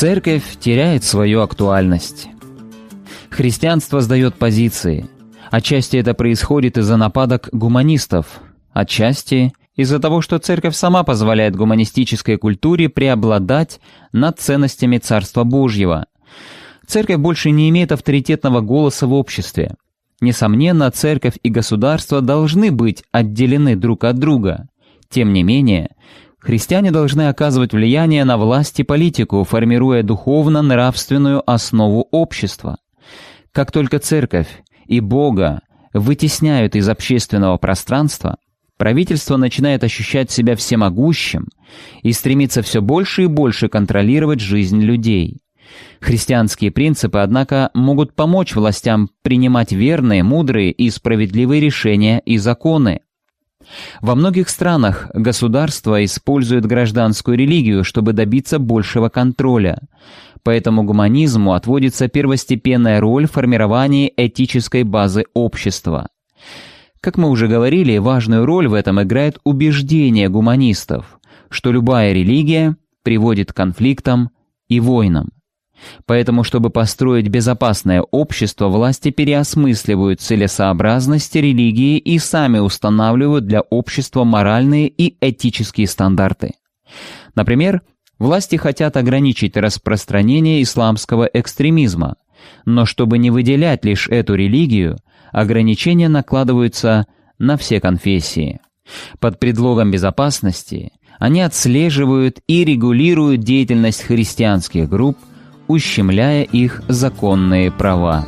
Церковь теряет свою актуальность. Христианство сдает позиции. Отчасти это происходит из-за нападок гуманистов, отчасти из-за того, что Церковь сама позволяет гуманистической культуре преобладать над ценностями Царства Божьего. Церковь больше не имеет авторитетного голоса в обществе. Несомненно, Церковь и государство должны быть отделены друг от друга. Тем не менее, христиане должны оказывать влияние на власть и политику, формируя духовно-нравственную основу общества. Как только Церковь и Бога вытесняют из общественного пространства, правительство начинает ощущать себя всемогущим и стремится все больше и больше контролировать жизнь людей. Христианские принципы, однако, могут помочь властям принимать верные, мудрые и справедливые решения и законы. Во многих странах государство использует гражданскую религию, чтобы добиться большего контроля. Поэтому гуманизму отводится первостепенная роль в формировании этической базы общества. Как мы уже говорили, важную роль в этом играет убеждение гуманистов, что любая религия приводит к конфликтам и войнам. Поэтому, чтобы построить безопасное общество, власти переосмысливают целесообразность религии и сами устанавливают для общества моральные и этические стандарты. Например, власти хотят ограничить распространение исламского экстремизма, но чтобы не выделять лишь эту религию, ограничения накладываются на все конфессии. Под предлогом безопасности они отслеживают и регулируют деятельность христианских групп, ущемляя их законные права.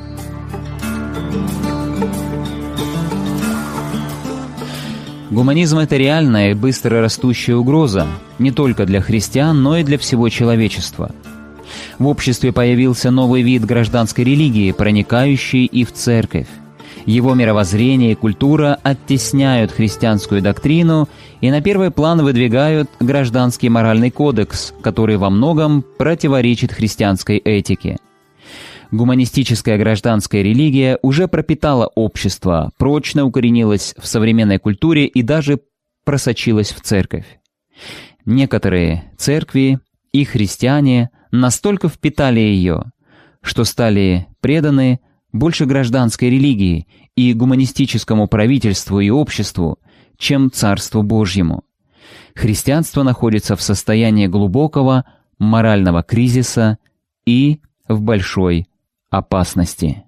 Гуманизм — это реальная и быстро растущая угроза не только для христиан, но и для всего человечества. В обществе появился новый вид гражданской религии, проникающий и в церковь. Его мировоззрение и культура оттесняют христианскую доктрину и на первый план выдвигают гражданский моральный кодекс, который во многом противоречит христианской этике. Гуманистическая гражданская религия уже пропитала общество, прочно укоренилась в современной культуре и даже просочилась в церковь. Некоторые церкви и христиане настолько впитали ее, что стали преданы больше гражданской религии и гуманистическому правительству и обществу, чем Царству Божьему. Христианство находится в состоянии глубокого морального кризиса и в большой опасности.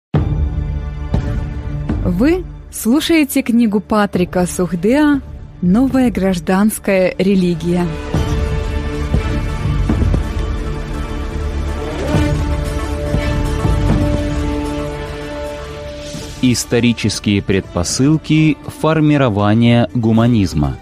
Вы слушаете книгу Патрика Сухдеа «Новая гражданская религия». Исторические предпосылки формирования гуманизма.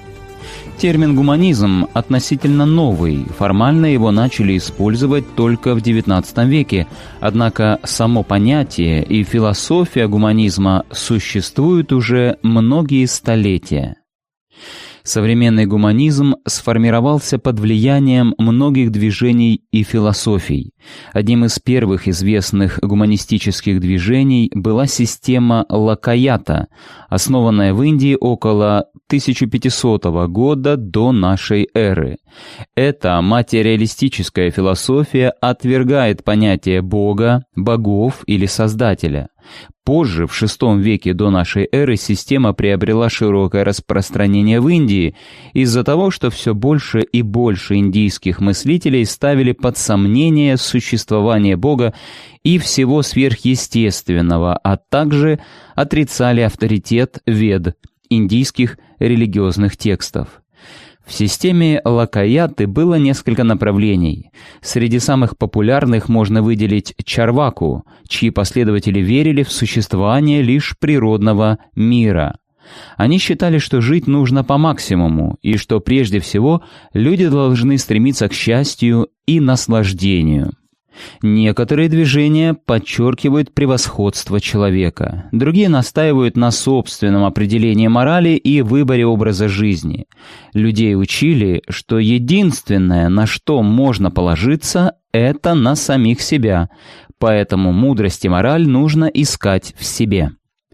Термин «гуманизм» относительно новый, формально его начали использовать только в XIX веке, однако само понятие и философия гуманизма существуют уже многие столетия. Современный гуманизм сформировался под влиянием многих движений и философий. Одним из первых известных гуманистических движений была система Локайата, основанная в Индии около 1500 года до нашей эры. Эта материалистическая философия отвергает понятие Бога, богов или Создателя. Позже, в VI веке до нашей эры, система приобрела широкое распространение в Индии из-за того, что все больше и больше индийских мыслителей ставили под сомнение существование Бога и всего сверхъестественного, а также отрицали авторитет Вед, индийских религиозных текстов. В системе Локаяты было несколько направлений. Среди самых популярных можно выделить Чарваку, чьи последователи верили в существование лишь природного мира. Они считали, что жить нужно по максимуму, и что прежде всего люди должны стремиться к счастью и наслаждению. Некоторые движения подчеркивают превосходство человека, другие настаивают на собственном определении морали и выборе образа жизни. Людей учили, что единственное, на что можно положиться, это на самих себя, поэтому мудрость и мораль нужно искать в себе.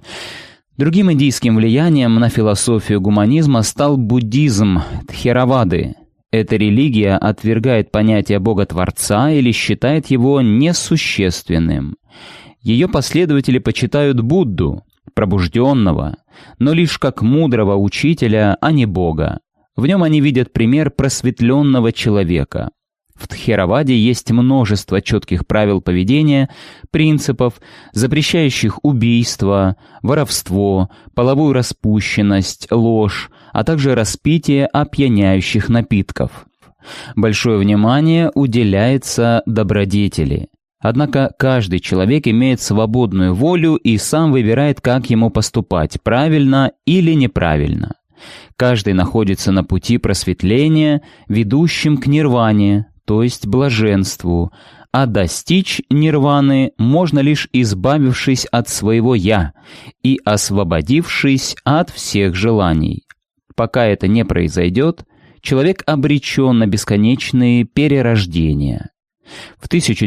Другим индийским влиянием на философию гуманизма стал буддизм Тхеравады. Эта религия отвергает понятие Бога-творца или считает его несущественным. Ее последователи почитают Будду, пробужденного, но лишь как мудрого учителя, а не Бога. В нем они видят пример просветленного человека. В Тхераваде есть множество четких правил поведения, принципов, запрещающих убийство, воровство, половую распущенность, ложь, а также распитие опьяняющих напитков. Большое внимание уделяется добродетели. Однако каждый человек имеет свободную волю и сам выбирает, как ему поступать, правильно или неправильно. Каждый находится на пути просветления, ведущем к нирване, то есть блаженству, а достичь нирваны можно лишь избавившись от своего «я» и освободившись от всех желаний. Пока это не произойдет, человек обречен на бесконечные перерождения. В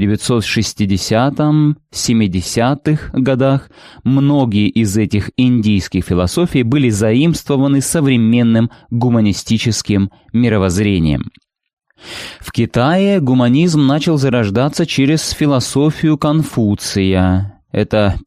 1960-70-х годах многие из этих индийских философий были заимствованы современным гуманистическим мировоззрением. В Китае гуманизм начал зарождаться через философию Конфуция. Это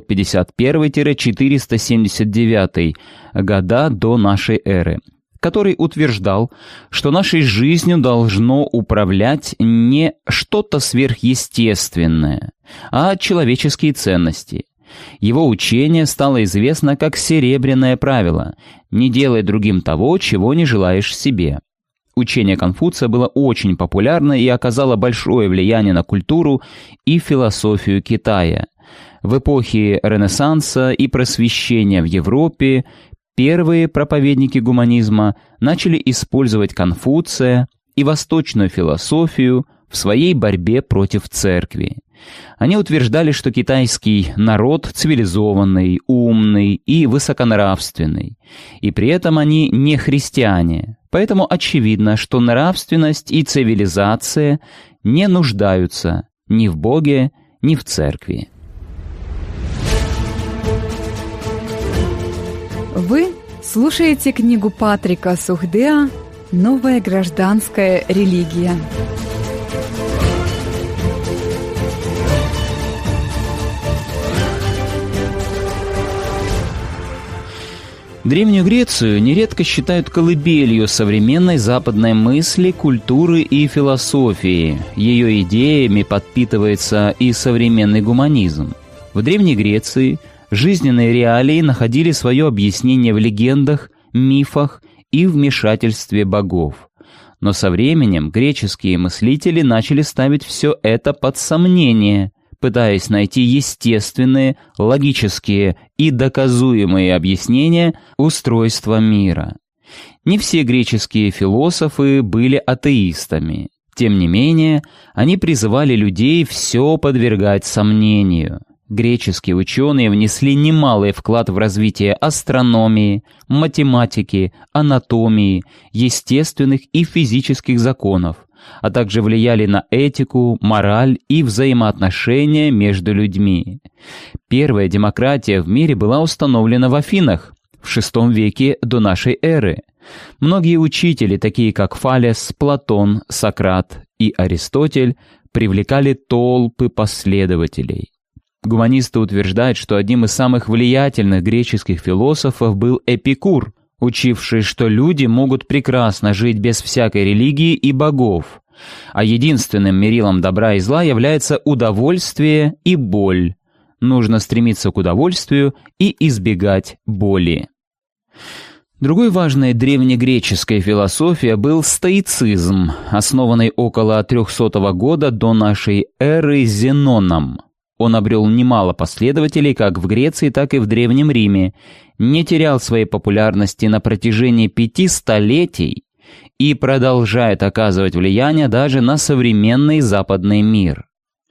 551-479 года до нашей эры, который утверждал, что нашей жизнью должно управлять не что-то сверхъестественное, а человеческие ценности. Его учение стало известно как «серебряное правило» – «не делай другим того, чего не желаешь себе». Учение Конфуция было очень популярно и оказало большое влияние на культуру и философию Китая. В эпохе Ренессанса и Просвещения в Европе первые проповедники гуманизма начали использовать Конфуция и восточную философию в своей борьбе против церкви. Они утверждали, что китайский народ цивилизованный, умный и высоконравственный, и при этом они не христиане. Поэтому очевидно, что нравственность и цивилизация не нуждаются ни в Боге, ни в церкви. Вы слушаете книгу Патрика Сухдеа «Новая гражданская религия». Древнюю Грецию нередко считают колыбелью современной западной мысли, культуры и философии. Ее идеями подпитывается и современный гуманизм. В Древней Греции жизненные реалии находили свое объяснение в легендах, мифах и вмешательстве богов. Но со временем греческие мыслители начали ставить все это под сомнение, пытаясь найти естественные, логические и доказуемые объяснения устройства мира. Не все греческие философы были атеистами. Тем не менее, они призывали людей все подвергать сомнению. Греческие ученые внесли немалый вклад в развитие астрономии, математики, анатомии, естественных и физических законов, а также влияли на этику, мораль и взаимоотношения между людьми. Первая демократия в мире была установлена в Афинах в VI веке до нашей эры. Многие учители, такие как Фалес, Платон, Сократ и Аристотель, привлекали толпы последователей. Гуманисты утверждают, что одним из самых влиятельных греческих философов был Эпикур, учивший, что люди могут прекрасно жить без всякой религии и богов, а единственным мерилом добра и зла является удовольствие и боль. Нужно стремиться к удовольствию и избегать боли. Другой важной древнегреческой философией был стоицизм, основанный около 300 года до нашей эры Зеноном. Он обрел немало последователей как в Греции, так и в Древнем Риме, не терял своей популярности на протяжении 5 столетий и продолжает оказывать влияние даже на современный западный мир.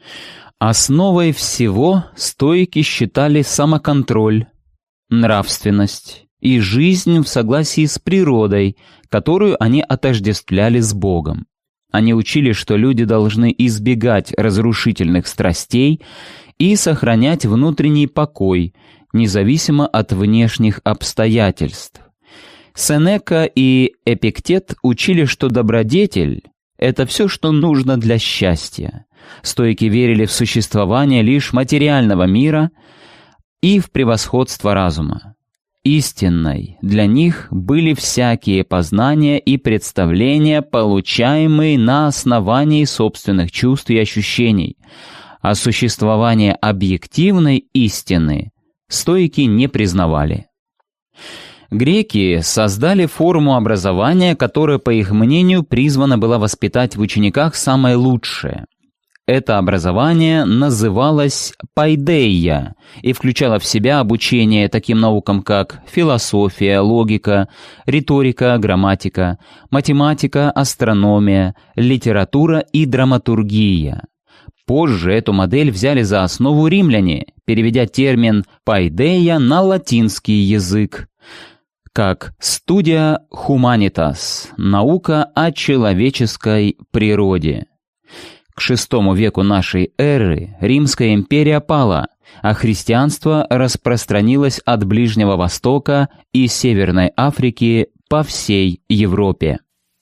Основой всего стоики считали самоконтроль, нравственность и жизнь в согласии с природой, которую они отождествляли с Богом. Они учили, что люди должны избегать разрушительных страстей и сохранять внутренний покой, независимо от внешних обстоятельств. Сенека и Эпиктет учили, что добродетель — это все, что нужно для счастья. Стоики верили в существование лишь материального мира и в превосходство разума. Истинной для них были всякие познания и представления, получаемые на основании собственных чувств и ощущений, а существование объективной истины стоики не признавали. Греки создали форму образования, которая, по их мнению, призвана была воспитать в учениках самое лучшее. Это образование называлось пайдеия и включало в себя обучение таким наукам, как философия, логика, риторика, грамматика, математика, астрономия, литература и драматургия. Позже эту модель взяли за основу римляне, переведя термин «пайдея» на латинский язык, как «studia humanitas» — наука о человеческой природе. К VI веку нашей эры Римская империя пала, а христианство распространилось от Ближнего Востока и Северной Африки по всей Европе.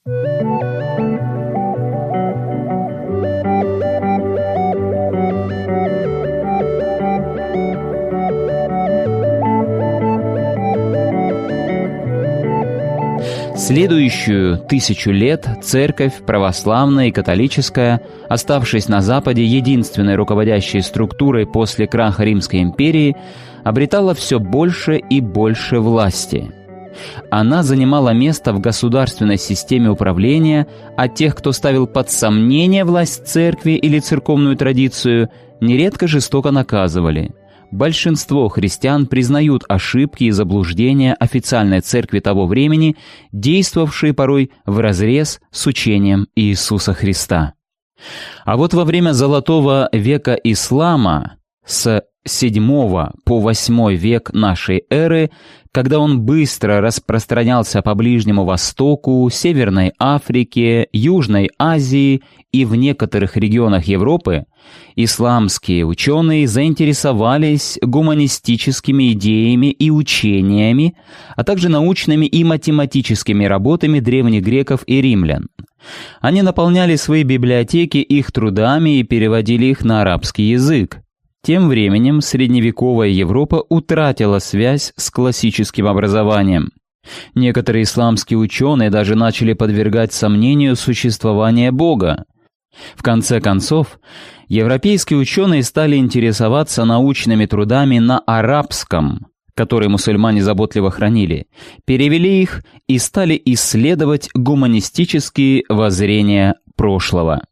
Следующую 1000 лет церковь, православная и католическая, оставшись на Западе единственной руководящей структурой после краха Римской империи, обретала все больше и больше власти. Она занимала место в государственной системе управления, а тех, кто ставил под сомнение власть церкви или церковную традицию, нередко жестоко наказывали. Большинство христиан признают ошибки и заблуждения официальной церкви того времени, действовавшие порой вразрез с учением Иисуса Христа. А вот во время Золотого века ислама, с VII по VIII век нашей эры, когда он быстро распространялся по Ближнему Востоку, Северной Африке, Южной Азии и в некоторых регионах Европы, исламские ученые заинтересовались гуманистическими идеями и учениями, а также научными и математическими работами древних греков и римлян. Они наполняли свои библиотеки их трудами и переводили их на арабский язык. Тем временем средневековая Европа утратила связь с классическим образованием. Некоторые исламские ученые даже начали подвергать сомнению существование Бога. В конце концов, европейские ученые стали интересоваться научными трудами на арабском, которые мусульмане заботливо хранили, перевели их и стали исследовать гуманистические воззрения прошлого.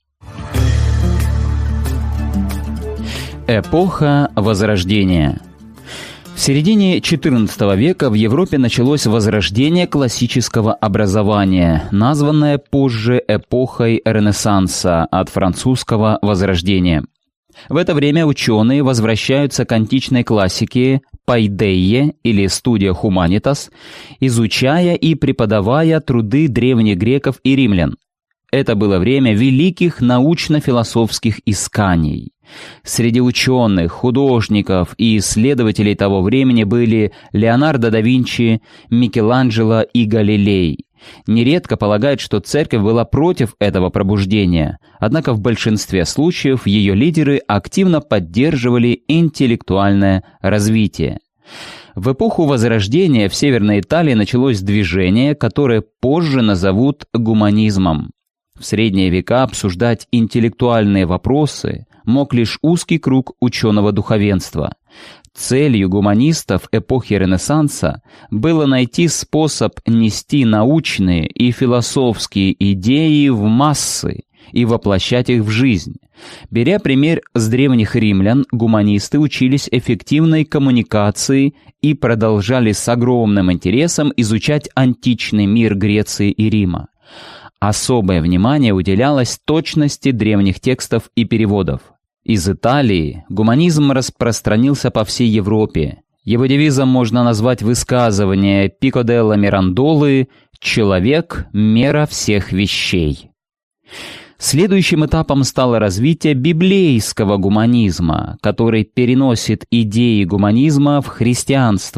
Эпоха Возрождения. В середине XIV века в Европе началось возрождение классического образования, названное позже эпохой Ренессанса от французского «возрождения». В это время ученые возвращаются к античной классике «пайдее» или «studia humanitas», изучая и преподавая труды древних греков и римлян. Это было время великих научно-философских исканий. Среди ученых, художников и исследователей того времени были Леонардо да Винчи, Микеланджело и Галилей. Нередко полагают, что церковь была против этого пробуждения, однако в большинстве случаев ее лидеры активно поддерживали интеллектуальное развитие. В эпоху Возрождения в Северной Италии началось движение, которое позже назовут гуманизмом. В средние века обсуждать интеллектуальные вопросы мог лишь узкий круг ученого духовенства. Целью гуманистов эпохи Ренессанса было найти способ нести научные и философские идеи в массы и воплощать их в жизнь. Беря пример с древних римлян, гуманисты учились эффективной коммуникации и продолжали с огромным интересом изучать античный мир Греции и Рима. Особое внимание уделялось точности древних текстов и переводов. Из Италии гуманизм распространился по всей Европе. Его девизом можно назвать высказывание Пико делла Мирандолы «Человек – мера всех вещей». Следующим этапом стало развитие библейского гуманизма, который переносит идеи гуманизма в христианство.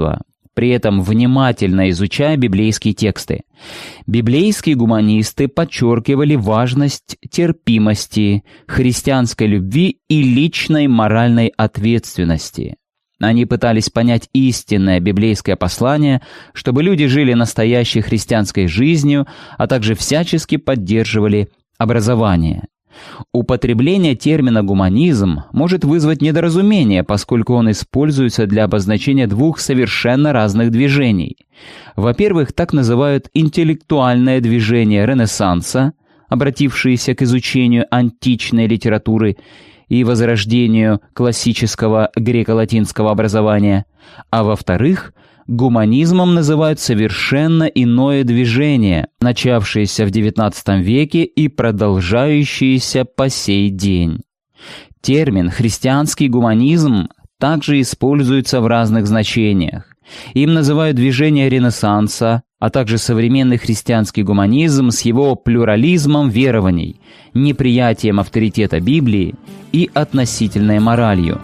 при этом внимательно изучая библейские тексты. Библейские гуманисты подчеркивали важность терпимости, христианской любви и личной моральной ответственности. Они пытались понять истинное библейское послание, чтобы люди жили настоящей христианской жизнью, а также всячески поддерживали образование. Употребление термина «гуманизм» может вызвать недоразумение, поскольку он используется для обозначения двух совершенно разных движений. Во-первых, так называют интеллектуальное движение Ренессанса, обратившееся к изучению античной литературы и возрождению классического греко-латинского образования, а во-вторых, гуманизмом называют совершенно иное движение, начавшееся в XIX веке и продолжающееся по сей день. Термин «христианский гуманизм» также используется в разных значениях. Им называют движение Ренессанса, а также современный христианский гуманизм с его плюрализмом верований, неприятием авторитета Библии и относительной моралью.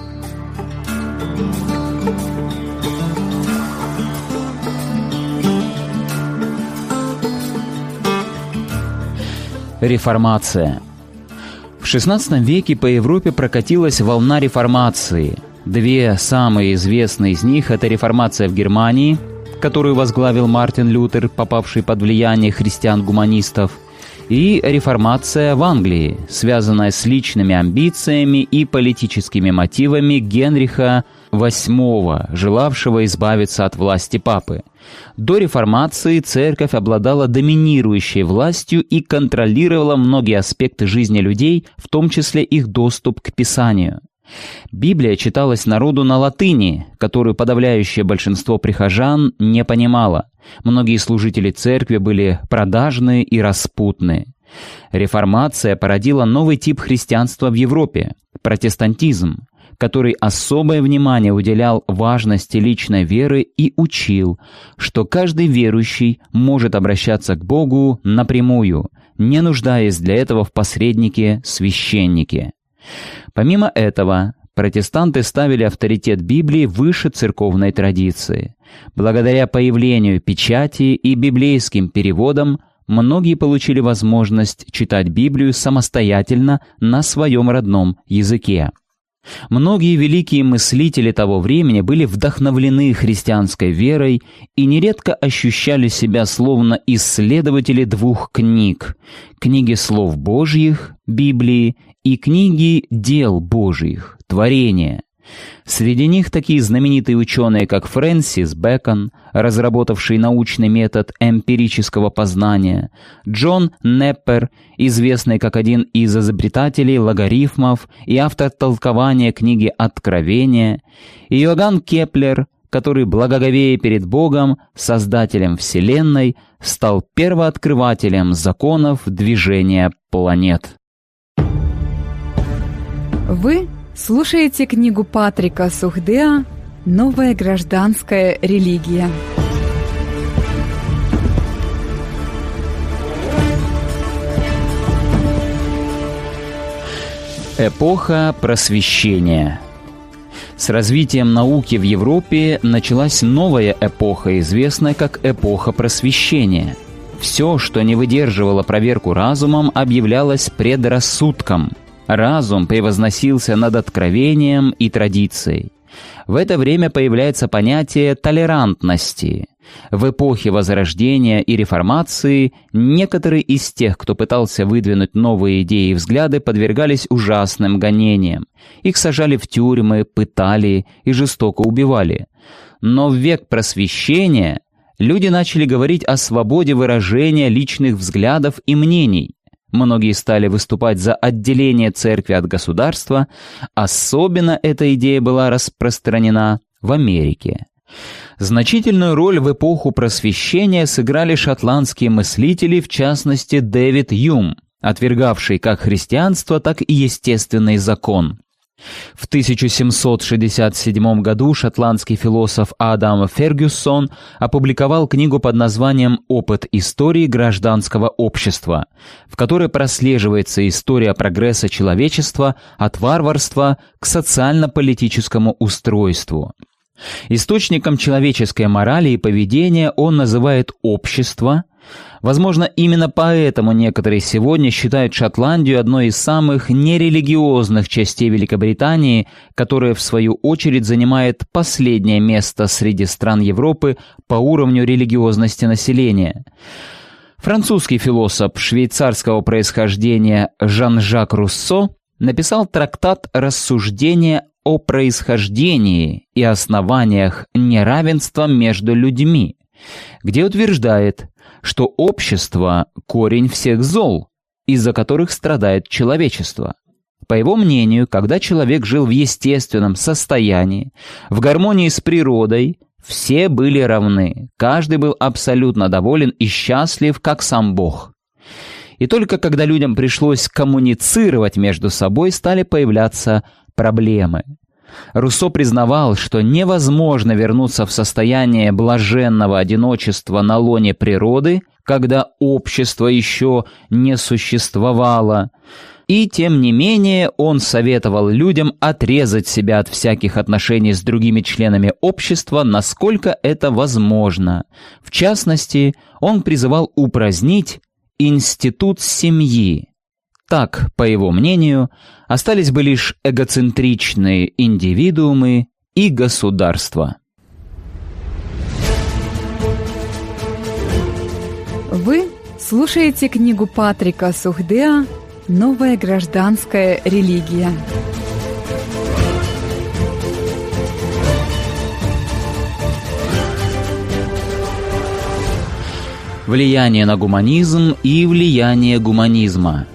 Реформация. В XVI веке по Европе прокатилась волна реформации. Две самые известные из них – это реформация в Германии, которую возглавил Мартин Лютер, попавший под влияние христиан-гуманистов, и реформация в Англии, связанная с личными амбициями и политическими мотивами Генриха VIII, желавшего избавиться от власти папы. До реформации церковь обладала доминирующей властью и контролировала многие аспекты жизни людей, в том числе их доступ к Писанию. Библия читалась народу на латыни, которую подавляющее большинство прихожан не понимало. Многие служители церкви были продажные и распутные. Реформация породила новый тип христианства в Европе – протестантизм, который особое внимание уделял важности личной веры и учил, что каждый верующий может обращаться к Богу напрямую, не нуждаясь для этого в посреднике-священнике. Помимо этого, протестанты ставили авторитет Библии выше церковной традиции. Благодаря появлению печати и библейским переводам многие получили возможность читать Библию самостоятельно на своем родном языке. Многие великие мыслители того времени были вдохновлены христианской верой и нередко ощущали себя словно исследователи двух книг – книги слов Божьих, Библии, и книги дел Божьих, творения. Среди них такие знаменитые ученые, как Фрэнсис Бэкон, разработавший научный метод эмпирического познания, Джон Неппер, известный как один из изобретателей логарифмов и автор толкования книги Откровения, и Иоганн Кеплер, который, благоговея перед Богом, Создателем Вселенной, стал первооткрывателем законов движения планет. Вы слушаете книгу Патрика Сухдеа «Новая гражданская религия». Эпоха просвещения. С развитием науки в Европе началась новая эпоха, известная как эпоха просвещения. Все, что не выдерживало проверку разумом, объявлялось предрассудком. Разум превозносился над откровением и традицией. В это время появляется понятие толерантности. В эпохе Возрождения и Реформации некоторые из тех, кто пытался выдвинуть новые идеи и взгляды, подвергались ужасным гонениям. Их сажали в тюрьмы, пытали и жестоко убивали. Но в век Просвещения люди начали говорить о свободе выражения личных взглядов и мнений. Многие стали выступать за отделение церкви от государства, особенно эта идея была распространена в Америке. Значительную роль в эпоху Просвещения сыграли шотландские мыслители, в частности Дэвид Юм, отвергавший как христианство, так и естественный закон. В 1767 году шотландский философ Адам Фергюсон опубликовал книгу под названием «Опыт истории гражданского общества», в которой прослеживается история прогресса человечества от варварства к социально-политическому устройству. Источником человеческой морали и поведения он называет общество. Возможно, именно поэтому некоторые сегодня считают Шотландию одной из самых нерелигиозных частей Великобритании, которая, в свою очередь, занимает последнее место среди стран Европы по уровню религиозности населения. Французский философ швейцарского происхождения Жан-Жак Руссо написал трактат «Рассуждения о происхождении и основаниях неравенства между людьми», где утверждает, что общество – корень всех зол, из-за которых страдает человечество. По его мнению, когда человек жил в естественном состоянии, в гармонии с природой, все были равны, каждый был абсолютно доволен и счастлив, как сам Бог. И только когда людям пришлось коммуницировать между собой, стали появляться проблемы. Руссо признавал, что невозможно вернуться в состояние блаженного одиночества на лоне природы, когда общество еще не существовало. И тем не менее он советовал людям отрезать себя от всяких отношений с другими членами общества, насколько это возможно. В частности, он призывал упразднить институт семьи. Так, по его мнению, остались бы лишь эгоцентричные индивидуумы и государства. Вы слушаете книгу Патрика Сухдеа «Новая гражданская религия». Влияние на гуманизм и влияние гуманизма.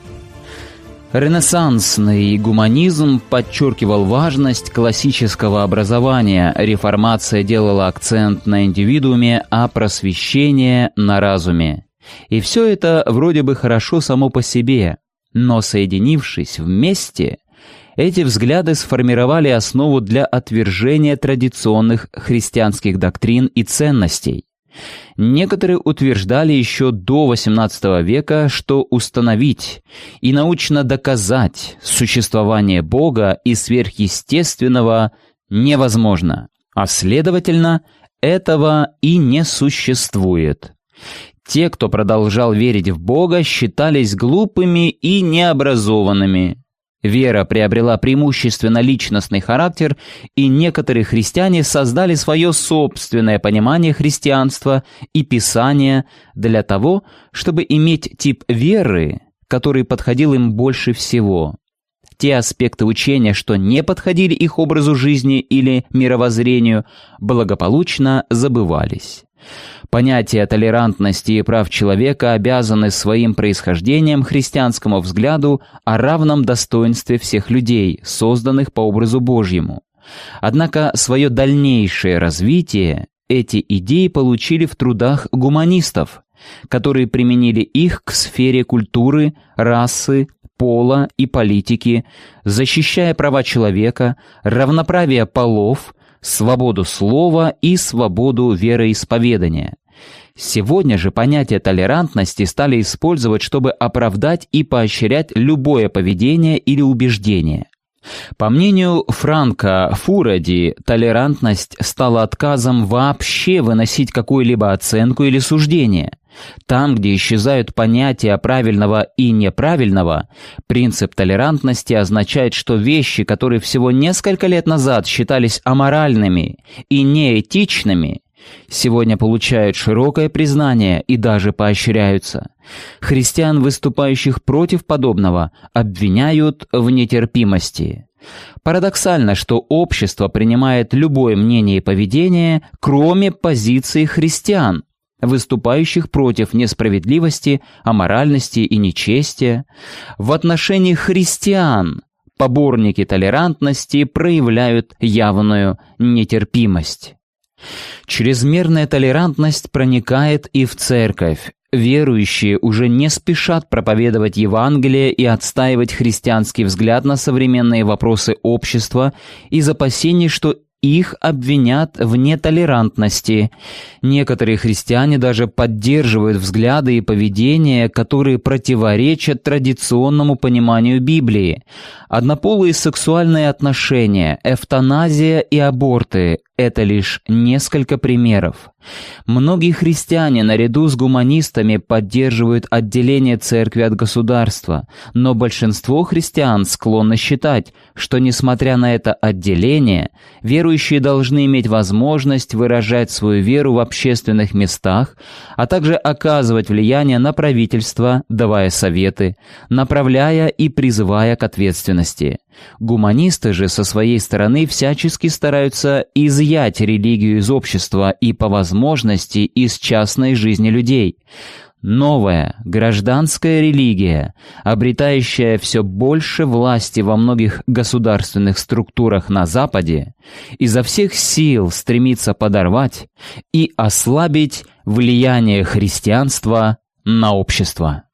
Ренессансный гуманизм подчеркивал важность классического образования, реформация делала акцент на индивидууме, а просвещение — на разуме. И все это вроде бы хорошо само по себе, но, соединившись вместе, эти взгляды сформировали основу для отвержения традиционных христианских доктрин и ценностей. Некоторые утверждали еще до XVIII века, что установить и научно доказать существование Бога и сверхъестественного невозможно, а следовательно, этого и не существует. Те, кто продолжал верить в Бога, считались глупыми и необразованными. Вера приобрела преимущественно личностный характер, и некоторые христиане создали свое собственное понимание христианства и Писания для того, чтобы иметь тип веры, который подходил им больше всего. Те аспекты учения, что не подходили их образу жизни или мировоззрению, благополучно забывались. Понятия толерантности и прав человека обязаны своим происхождением христианскому взгляду о равном достоинстве всех людей, созданных по образу Божьему. Однако свое дальнейшее развитие эти идеи получили в трудах гуманистов, которые применили их к сфере культуры, расы, пола и политики, защищая права человека, равноправие полов, свободу слова и свободу вероисповедания. Сегодня же понятие толерантности стали использовать, чтобы оправдать и поощрять любое поведение или убеждение. По мнению Франка Фуради, толерантность стала отказом вообще выносить какую-либо оценку или суждение. Там, где исчезают понятия правильного и неправильного, принцип толерантности означает, что вещи, которые всего несколько лет назад считались аморальными и неэтичными, сегодня получают широкое признание и даже поощряются. Христиан, выступающих против подобного, обвиняют в нетерпимости. Парадоксально, что общество принимает любое мнение и поведение, кроме позиции христиан, выступающих против несправедливости, аморальности и нечестия. В отношении христиан поборники толерантности проявляют явную нетерпимость. Чрезмерная толерантность проникает и в церковь. Верующие уже не спешат проповедовать Евангелие и отстаивать христианский взгляд на современные вопросы общества из опасений, что их обвинят в нетолерантности. Некоторые христиане даже поддерживают взгляды и поведение, которые противоречат традиционному пониманию Библии. Однополые сексуальные отношения, эвтаназия и аборты – это лишь несколько примеров. Многие христиане наряду с гуманистами поддерживают отделение церкви от государства, но большинство христиан склонны считать, что, несмотря на это отделение, верующие должны иметь возможность выражать свою веру в общественных местах, а также оказывать влияние на правительство, давая советы, направляя и призывая к ответственности. Гуманисты же со своей стороны всячески стараются изъять религию из общества и по возможности из частной жизни людей. Новая гражданская религия, обретающая все больше власти во многих государственных структурах на Западе, изо всех сил стремится подорвать и ослабить влияние христианства на общество.